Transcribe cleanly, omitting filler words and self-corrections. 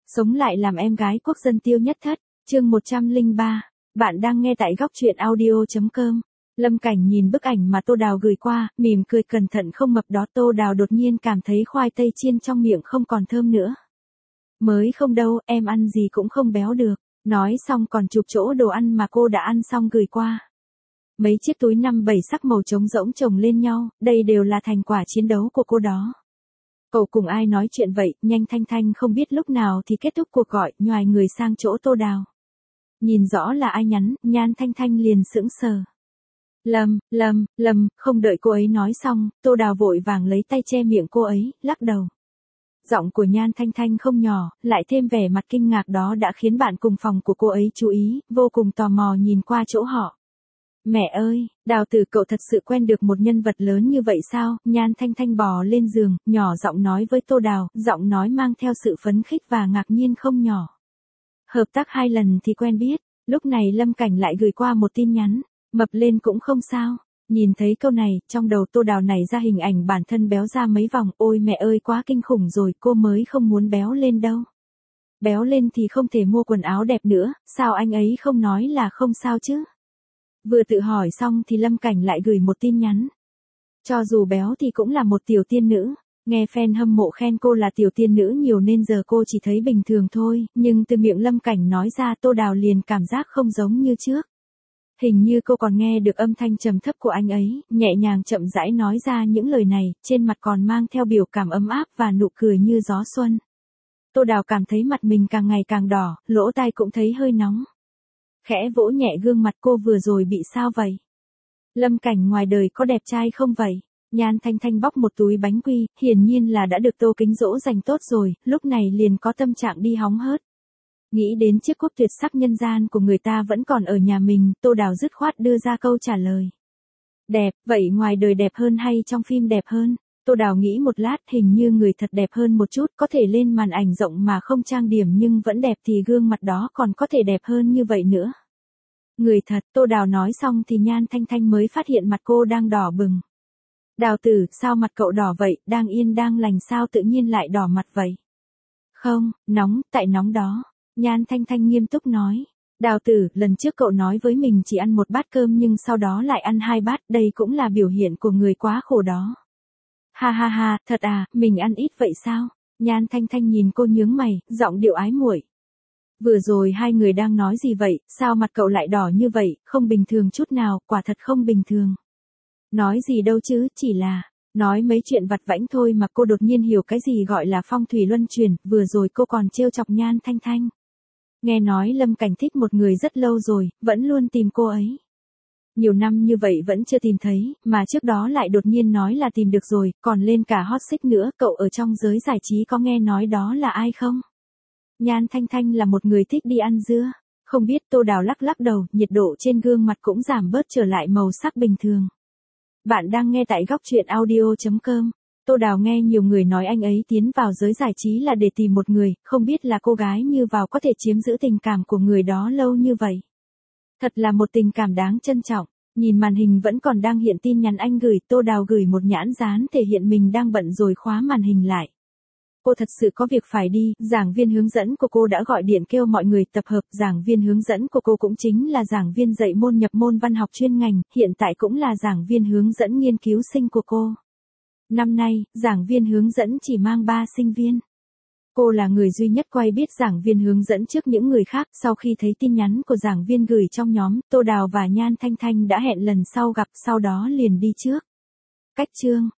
Sống lại làm em gái quốc dân Tiêu Nhất Thất, chương 103. Bạn đang nghe tại góc truyện audio.com. Lâm Cảnh nhìn bức ảnh mà Tô Đào gửi qua, mỉm cười cẩn thận không mập đó. Tô Đào đột nhiên cảm thấy khoai tây chiên trong miệng không còn thơm nữa. Mới không đâu, em ăn gì cũng không béo được. Nói xong còn chụp chỗ đồ ăn mà cô đã ăn xong gửi qua. Mấy chiếc túi 5-7 sắc màu trống rỗng chồng lên nhau, đây đều là thành quả chiến đấu của cô đó. Cậu cùng ai nói chuyện vậy? Nhanh Thanh Thanh không biết lúc nào thì kết thúc cuộc gọi, nhoài người sang chỗ Tô Đào. Nhìn rõ là ai nhắn, Nhan Thanh Thanh liền sững sờ. Lâm, không đợi cô ấy nói xong, Tô Đào vội vàng lấy tay che miệng cô ấy, lắc đầu. Giọng của Nhan Thanh Thanh không nhỏ, lại thêm vẻ mặt kinh ngạc đó đã khiến bạn cùng phòng của cô ấy chú ý, vô cùng tò mò nhìn qua chỗ họ. Mẹ ơi, Đào Tử cậu thật sự quen được một nhân vật lớn như vậy sao? Nhan Thanh Thanh bò lên giường, nhỏ giọng nói với Tô Đào, giọng nói mang theo sự phấn khích và ngạc nhiên không nhỏ. Hợp tác 2 lần thì quen biết, lúc này Lâm Cảnh lại gửi qua một tin nhắn, mập lên cũng không sao. Nhìn thấy câu này, trong đầu Tô Đào nảy ra hình ảnh bản thân béo ra mấy vòng, ôi mẹ ơi quá kinh khủng rồi, cô mới không muốn béo lên đâu. Béo lên thì không thể mua quần áo đẹp nữa, sao anh ấy không nói là không sao chứ? Vừa tự hỏi xong thì Lâm Cảnh lại gửi một tin nhắn. Cho dù béo thì cũng là một tiểu tiên nữ, nghe fan hâm mộ khen cô là tiểu tiên nữ nhiều nên giờ cô chỉ thấy bình thường thôi, nhưng từ miệng Lâm Cảnh nói ra Tô Đào liền cảm giác không giống như trước. Hình như cô còn nghe được âm thanh trầm thấp của anh ấy, nhẹ nhàng chậm rãi nói ra những lời này, trên mặt còn mang theo biểu cảm ấm áp và nụ cười như gió xuân. Tô Đào cảm thấy mặt mình càng ngày càng đỏ, lỗ tai cũng thấy hơi nóng. Khẽ vỗ nhẹ gương mặt cô vừa rồi bị sao vậy? Lâm Cảnh ngoài đời có đẹp trai không vậy? Nhan Thanh Thanh bóc một túi bánh quy, hiển nhiên là đã được Tô Kính dỗ dành tốt rồi, lúc này liền có tâm trạng đi hóng hớt. Nghĩ đến chiếc cúp tuyệt sắc nhân gian của người ta vẫn còn ở nhà mình, Tô Đào dứt khoát đưa ra câu trả lời. Đẹp, vậy ngoài đời đẹp hơn hay trong phim đẹp hơn? Tô Đào nghĩ một lát, hình như người thật đẹp hơn một chút, có thể lên màn ảnh rộng mà không trang điểm nhưng vẫn đẹp thì gương mặt đó còn có thể đẹp hơn như vậy nữa. Người thật, Tô Đào nói xong thì Nhan Thanh Thanh mới phát hiện mặt cô đang đỏ bừng. Đào Tử, sao mặt cậu đỏ vậy, đang yên đang lành sao tự nhiên lại đỏ mặt vậy? Không, nóng, tại nóng đó. Nhan Thanh Thanh nghiêm túc nói. Đào Tử, lần trước cậu nói với mình chỉ ăn 1 bát cơm nhưng sau đó lại ăn 2 bát, đây cũng là biểu hiện của người quá khổ đó. Ha, thật à, mình ăn ít vậy sao? Nhan Thanh Thanh nhìn cô nhướng mày, giọng điệu ái muội. Vừa rồi hai người đang nói gì vậy, sao mặt cậu lại đỏ như vậy, không bình thường chút nào, quả thật không bình thường. Nói gì đâu chứ, chỉ là, nói mấy chuyện vặt vãnh thôi mà cô đột nhiên hiểu cái gì gọi là phong thủy luân chuyển, vừa rồi cô còn trêu chọc Nhan Thanh Thanh. Nghe nói Lâm Cảnh thích một người rất lâu rồi, vẫn luôn tìm cô ấy. Nhiều năm như vậy vẫn chưa tìm thấy, mà trước đó lại đột nhiên nói là tìm được rồi, còn lên cả hot search nữa, cậu ở trong giới giải trí có nghe nói đó là ai không? Nhan Thanh Thanh là một người thích đi ăn dưa, không biết. Tô Đào lắc đầu, nhiệt độ trên gương mặt cũng giảm bớt trở lại màu sắc bình thường. Bạn đang nghe tại góc truyện audio.com. Tô Đào nghe nhiều người nói anh ấy tiến vào giới giải trí là để tìm một người, không biết là cô gái như vào có thể chiếm giữ tình cảm của người đó lâu như vậy. Thật là một tình cảm đáng trân trọng. Nhìn màn hình vẫn còn đang hiện tin nhắn anh gửi, Tô Đào gửi một nhãn dán thể hiện mình đang bận rồi khóa màn hình lại. Cô thật sự có việc phải đi, giảng viên hướng dẫn của cô đã gọi điện kêu mọi người tập hợp, giảng viên hướng dẫn của cô cũng chính là giảng viên dạy môn nhập môn văn học chuyên ngành, hiện tại cũng là giảng viên hướng dẫn nghiên cứu sinh của cô. Năm nay, giảng viên hướng dẫn chỉ mang 3 sinh viên. Cô là người duy nhất quay biết giảng viên hướng dẫn trước những người khác. Sau khi thấy tin nhắn của giảng viên gửi trong nhóm, Tô Đào và Nhan Thanh Thanh đã hẹn lần sau gặp, sau đó liền đi trước. Cách chương